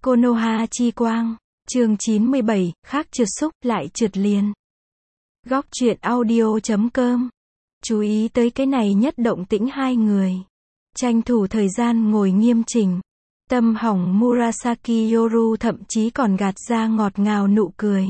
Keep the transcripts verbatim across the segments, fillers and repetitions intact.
Konoha chi quang, chương chín mươi bảy, khác trượt xúc, lại trượt liền. Góc truyện audio chấm com. Chú ý tới cái này nhất động tĩnh hai người. Tranh thủ thời gian ngồi nghiêm chỉnh. Tâm hỏng Murasaki Yoru thậm chí còn gạt ra ngọt ngào nụ cười.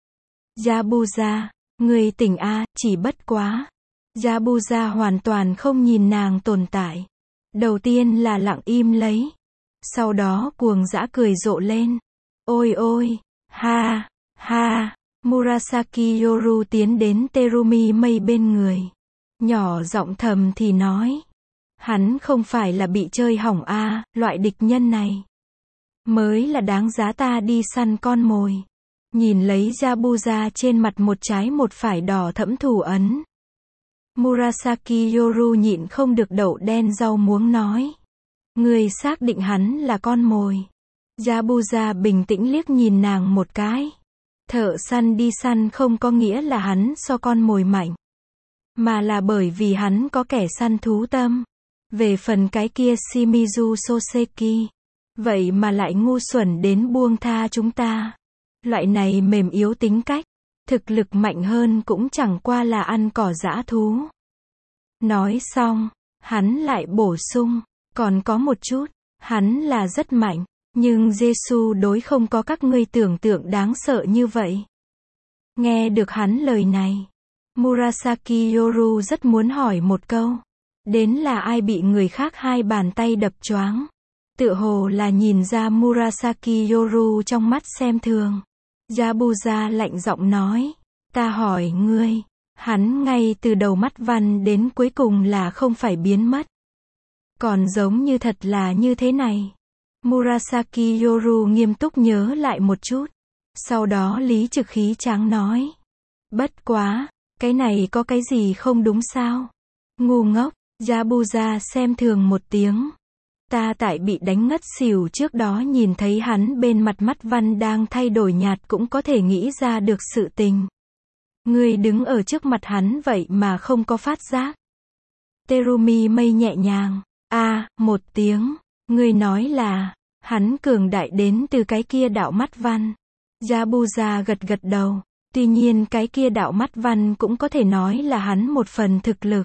Yabuza, người tỉnh a, chỉ bất quá. Yabuza hoàn toàn không nhìn nàng tồn tại. Đầu tiên là lặng im lấy. Sau đó cuồng dã cười rộ lên. Ôi ôi, ha, ha. Murasaki Yoru tiến đến Terumi Mei bên người. Nhỏ giọng thầm thì nói. Hắn không phải là bị chơi hỏng a, à, loại địch nhân này mới là đáng giá ta đi săn con mồi. Nhìn lấy Yabuza trên mặt một trái một phải đỏ thẫm thủ ấn. Murasaki Yoru nhịn không được đậu đen rau muống nói. Người xác định hắn là con mồi. Yabuza bình tĩnh liếc nhìn nàng một cái. Thợ săn đi săn không có nghĩa là hắn so con mồi mạnh. Mà là bởi vì hắn có kẻ săn thú tâm. Về phần cái kia Shimizu Soseki. Vậy mà lại ngu xuẩn đến buông tha chúng ta. Loại này mềm yếu tính cách. Thực lực mạnh hơn cũng chẳng qua là ăn cỏ dã thú. Nói xong, hắn lại bổ sung. Còn có một chút, hắn là rất mạnh. Nhưng Giê-xu đối không có các ngươi tưởng tượng đáng sợ như vậy. Nghe được hắn lời này. Murasaki Yoru rất muốn hỏi một câu. Đến là ai bị người khác hai bàn tay đập choáng. Tựa hồ là nhìn ra Murasaki Yoru trong mắt xem thường. Yabuza lạnh giọng nói. Ta hỏi ngươi. Hắn ngay từ đầu mắt văn đến cuối cùng là không phải biến mất. Còn giống như thật là như thế này. Murasaki Yoru nghiêm túc nhớ lại một chút. Sau đó lý trực khí tráng nói. Bất quá, cái này có cái gì không đúng sao? Ngu ngốc, Yabuza xem thường một tiếng. Ta tại bị đánh ngất xỉu trước đó nhìn thấy hắn bên mặt mắt văn đang thay đổi nhạt cũng có thể nghĩ ra được sự tình. Ngươi đứng ở trước mặt hắn vậy mà không có phát giác. Terumi Mei nhẹ nhàng. A, à, một tiếng. Ngươi nói là, hắn cường đại đến từ cái kia đạo mắt văn. Yabuza gật gật đầu. Tuy nhiên cái kia đạo mắt văn cũng có thể nói là hắn một phần thực lực.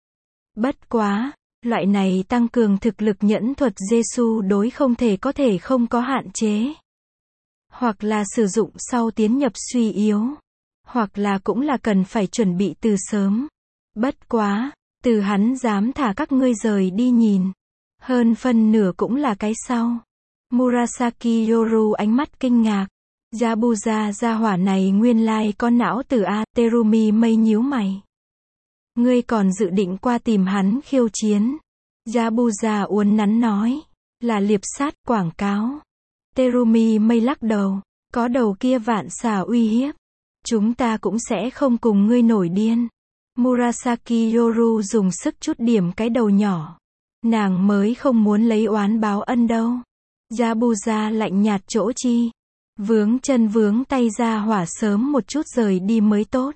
Bất quá, loại này tăng cường thực lực nhẫn thuật Giê-xu đối không thể có thể không có hạn chế. Hoặc là sử dụng sau tiến nhập suy yếu. Hoặc là cũng là cần phải chuẩn bị từ sớm. Bất quá, từ hắn dám thả các ngươi rời đi nhìn. Hơn phân nửa cũng là cái sau. Murasaki Yoru ánh mắt kinh ngạc. Yabuza gia hỏa này nguyên lai có não từ A. Terumi Mei nhíu mày. Ngươi còn dự định qua tìm hắn khiêu chiến. Yabuza uốn nắn nói. Là liệp sát quảng cáo. Terumi Mei lắc đầu. Có đầu kia vạn xà uy hiếp. Chúng ta cũng sẽ không cùng ngươi nổi điên. Murasaki Yoru dùng sức chút điểm cái đầu nhỏ. Nàng mới không muốn lấy oán báo ân đâu. Yabuza lạnh nhạt chỗ chi. Vướng chân vướng tay ra hỏa sớm một chút rời đi mới tốt.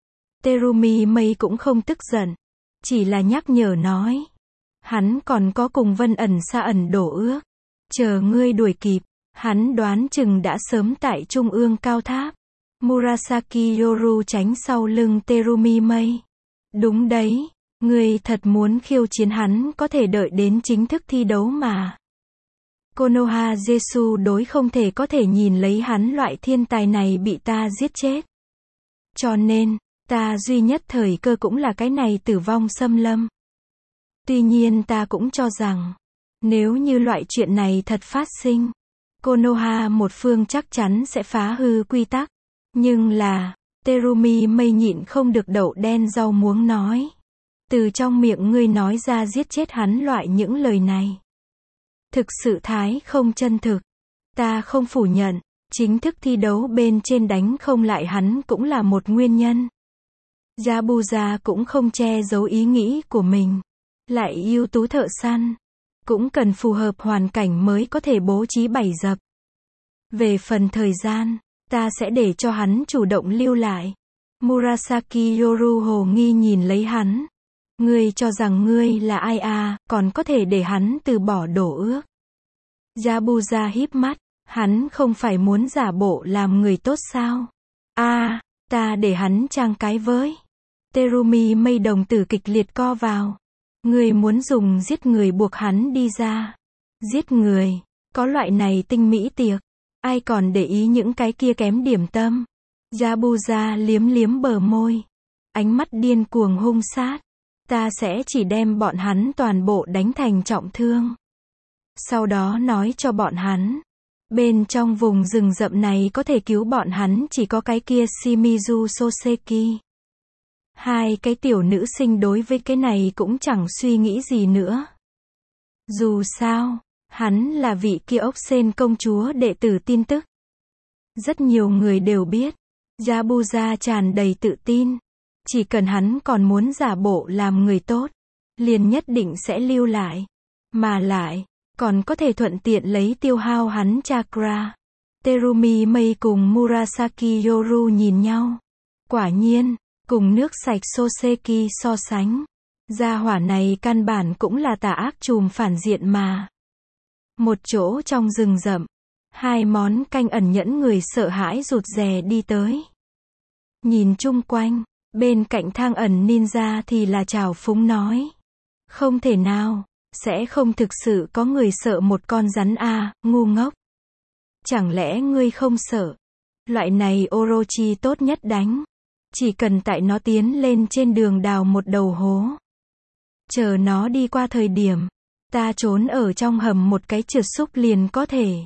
Terumi Mei cũng không tức giận. Chỉ là nhắc nhở nói. Hắn còn có cùng Vân ẩn xa ẩn đổ ước. Chờ ngươi đuổi kịp. Hắn đoán chừng đã sớm tại trung ương cao tháp. Murasaki Yoru tránh sau lưng Terumi Mei. Đúng đấy. Ngươi thật muốn khiêu chiến hắn có thể đợi đến chính thức thi đấu mà. Konoha Giê-xu đối không thể có thể nhìn lấy hắn loại thiên tài này bị ta giết chết. Cho nên, ta duy nhất thời cơ cũng là cái này tử vong xâm lâm. Tuy nhiên ta cũng cho rằng, nếu như loại chuyện này thật phát sinh, Konoha một phương chắc chắn sẽ phá hư quy tắc. Nhưng là, Terumi Mei nhịn không được đậu đen rau muống nói. Từ trong miệng ngươi nói ra giết chết hắn loại những lời này. Thực sự thái không chân thực. Ta không phủ nhận, chính thức thi đấu bên trên đánh không lại hắn cũng là một nguyên nhân. Yabuza cũng không che giấu ý nghĩ của mình. Lại ưu tú thợ săn. Cũng cần phù hợp hoàn cảnh mới có thể bố trí bẫy dập. Về phần thời gian, ta sẽ để cho hắn chủ động lưu lại. Murasaki Yoru hồ nghi nhìn lấy hắn. Ngươi cho rằng ngươi là ai à, còn có thể để hắn từ bỏ đổ ước. Yabuza híp mắt, Hắn không phải muốn giả bộ làm người tốt sao? A, à, ta để hắn trang cái với. Terumi mây đồng tử kịch liệt co vào. Người muốn dùng giết người buộc hắn đi ra. Giết người, có loại này tinh mỹ tiệc. Ai còn để ý những cái kia kém điểm tâm. Yabuza liếm liếm bờ môi. Ánh mắt điên cuồng hung sát. Ta sẽ chỉ đem bọn hắn toàn bộ đánh thành trọng thương. Sau đó nói cho bọn hắn. Bên trong vùng rừng rậm này có thể cứu bọn hắn chỉ có cái kia Shimizu Soseki. Hai cái tiểu nữ sinh đối với cái này cũng chẳng suy nghĩ gì nữa. Dù sao, hắn là vị kia ốc sên công chúa đệ tử tin tức. Rất nhiều người đều biết. Yabuza tràn đầy tự tin. Chỉ cần hắn còn muốn giả bộ làm người tốt, liền nhất định sẽ lưu lại. Mà lại, còn có thể thuận tiện lấy tiêu hao hắn chakra. Terumi Mei cùng Murasaki Yoru nhìn nhau. Quả nhiên, cùng nước sạch Soseki so sánh. Gia hỏa này căn bản cũng là tà ác trùm phản diện mà. Một chỗ trong rừng rậm. Hai món canh ẩn nhẫn người sợ hãi rụt rè đi tới. Nhìn chung quanh. Bên cạnh thang ẩn ninja thì là trào phúng nói. Không thể nào, sẽ không thực sự có người sợ một con rắn à, ngu ngốc. Chẳng lẽ ngươi không sợ? Loại này Orochi tốt nhất đánh. Chỉ cần tại nó tiến lên trên đường đào một đầu hố. Chờ nó đi qua thời điểm. Ta trốn ở trong hầm một cái trượt xúc liền có thể.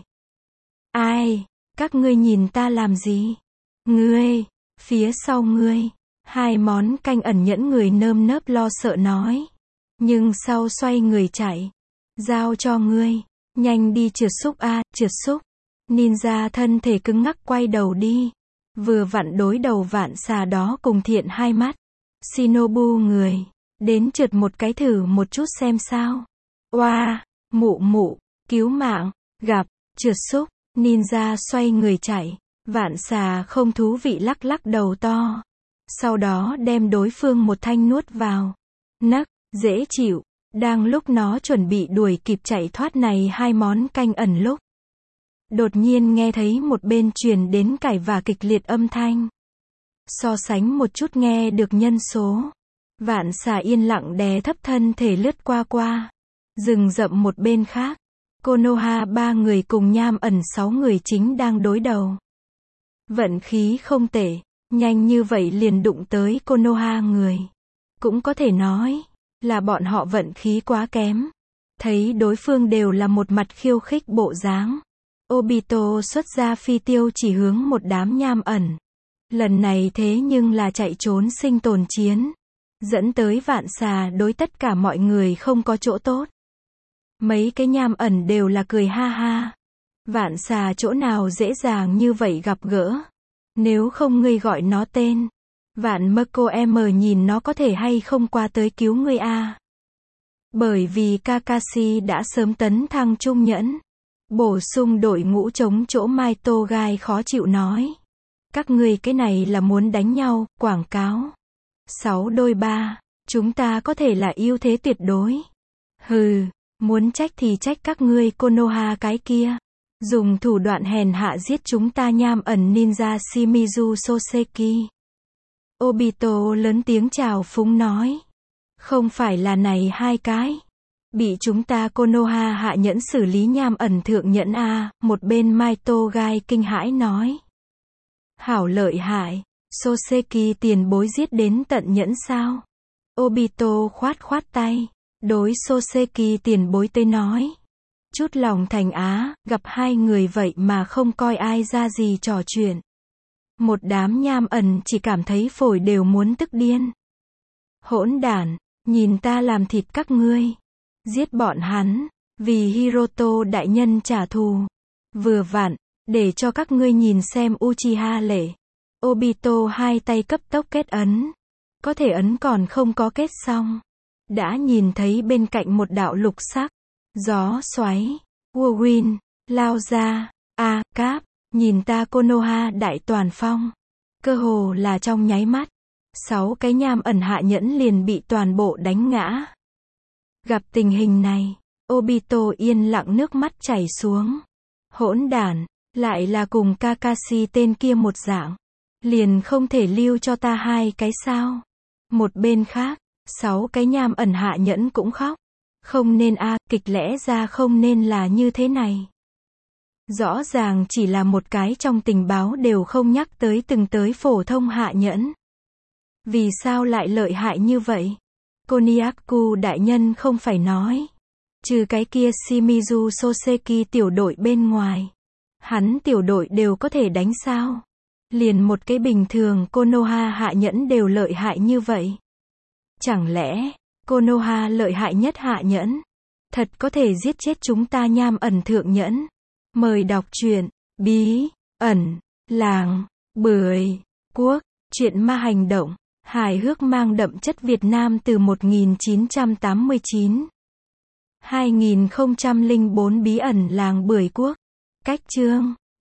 Ai, các ngươi nhìn ta làm gì? Ngươi, phía sau ngươi. Hai món canh ẩn nhẫn người nơm nớp lo sợ nói. Nhưng sau xoay người chạy. Giao cho ngươi. Nhanh đi trượt xúc a, à, trượt xúc. Ninja thân thể cứng ngắc quay đầu đi. Vừa vặn đối đầu vạn xà đó cùng thiện hai mắt. Shinobu người. Đến trượt một cái thử một chút xem sao. Oa, mụ mụ, cứu mạng, gặp, trượt xúc. Ninja xoay người chạy. Vạn xà không thú vị lắc lắc đầu to. Sau đó đem đối phương một thanh nuốt vào. Nấc, dễ chịu. Đang lúc nó chuẩn bị đuổi kịp chạy thoát này hai món canh ẩn lúc. Đột nhiên nghe thấy một bên truyền đến cãi vã kịch liệt âm thanh. So sánh một chút nghe được nhân số. Vạn xà yên lặng đè thấp thân thể lướt qua qua. Rừng rậm một bên khác. Konoha ba người cùng nham ẩn sáu người chính đang đối đầu. Vận khí không tệ. Nhanh như vậy liền đụng tới Konoha người. Cũng có thể nói là bọn họ vận khí quá kém. Thấy đối phương đều là một mặt khiêu khích bộ dáng. Obito xuất ra phi tiêu chỉ hướng một đám nham ẩn. Lần này thế nhưng là chạy trốn sinh tồn chiến. Dẫn tới vạn xà đối tất cả mọi người không có chỗ tốt. Mấy cái nham ẩn đều là cười ha ha. Vạn xà chỗ nào dễ dàng như vậy gặp gỡ. Nếu không ngươi gọi nó tên. Vạn Mako em nhìn nó có thể hay không qua tới cứu ngươi a. À. Bởi vì Kakashi đã sớm tấn thăng trung nhẫn. Bổ sung đội ngũ chống chỗ Mai Togai khó chịu nói. Các ngươi cái này là muốn đánh nhau, quảng cáo. Sáu đôi ba, chúng ta có thể là ưu thế tuyệt đối. Hừ, muốn trách thì trách các ngươi Konoha cái kia. Dùng thủ đoạn hèn hạ giết chúng ta nham ẩn ninja Shimizu Soseki. Obito lớn tiếng chào phúng nói. Không phải là này hai cái. Bị chúng ta Konoha hạ nhẫn xử lý nham ẩn thượng nhẫn a. Một bên Mai Togai kinh hãi nói. Hảo lợi hại. Soseki tiền bối giết đến tận nhẫn sao? Obito khoát khoát tay. Đối Soseki tiền bối tới nói. Chút lòng thành á, gặp hai người vậy mà không coi ai ra gì trò chuyện. Một đám nham ẩn chỉ cảm thấy phổi đều muốn tức điên. Hỗn đản, nhìn ta làm thịt các ngươi. Giết bọn hắn, vì Hiroto đại nhân trả thù. Vừa vặn, để cho các ngươi nhìn xem Uchiha lệ. Obito hai tay cấp tốc kết ấn. Có thể ấn còn không có kết xong. Đã nhìn thấy bên cạnh một đạo lục sắc. Gió xoáy, whirlwind, lao ra, a, à, cáp, nhìn ta Konoha đại toàn phong. Cơ hồ là trong nháy mắt. Sáu cái nham ẩn hạ nhẫn liền bị toàn bộ đánh ngã. Gặp tình hình này, Obito yên lặng nước mắt chảy xuống. Hỗn đản, Lại là cùng Kakashi tên kia một dạng. Liền không thể lưu cho ta hai cái sao? Một bên khác, sáu cái nham ẩn hạ nhẫn cũng khóc. Không nên a, kịch lẽ ra không nên là như thế này. Rõ ràng chỉ là một cái trong tình báo đều không nhắc tới từng tới phổ thông hạ nhẫn. Vì sao lại lợi hại như vậy? Koniaku đại nhân không phải nói. Trừ cái kia Shimizu Soseki tiểu đội bên ngoài. Hắn tiểu đội đều có thể đánh sao? Liền một cái bình thường Konoha hạ nhẫn đều lợi hại như vậy. Chẳng lẽ, Konoha lợi hại nhất hạ nhẫn? Thật có thể giết chết chúng ta nham ẩn thượng nhẫn. Mời đọc truyện, bí, ẩn, làng, bưởi, quốc, truyện ma hành động, hài hước mang đậm chất Việt Nam từ một nghìn chín trăm tám mươi chín. hai nghìn không trăm lẻ bốn bí ẩn làng bưởi quốc. Cách chương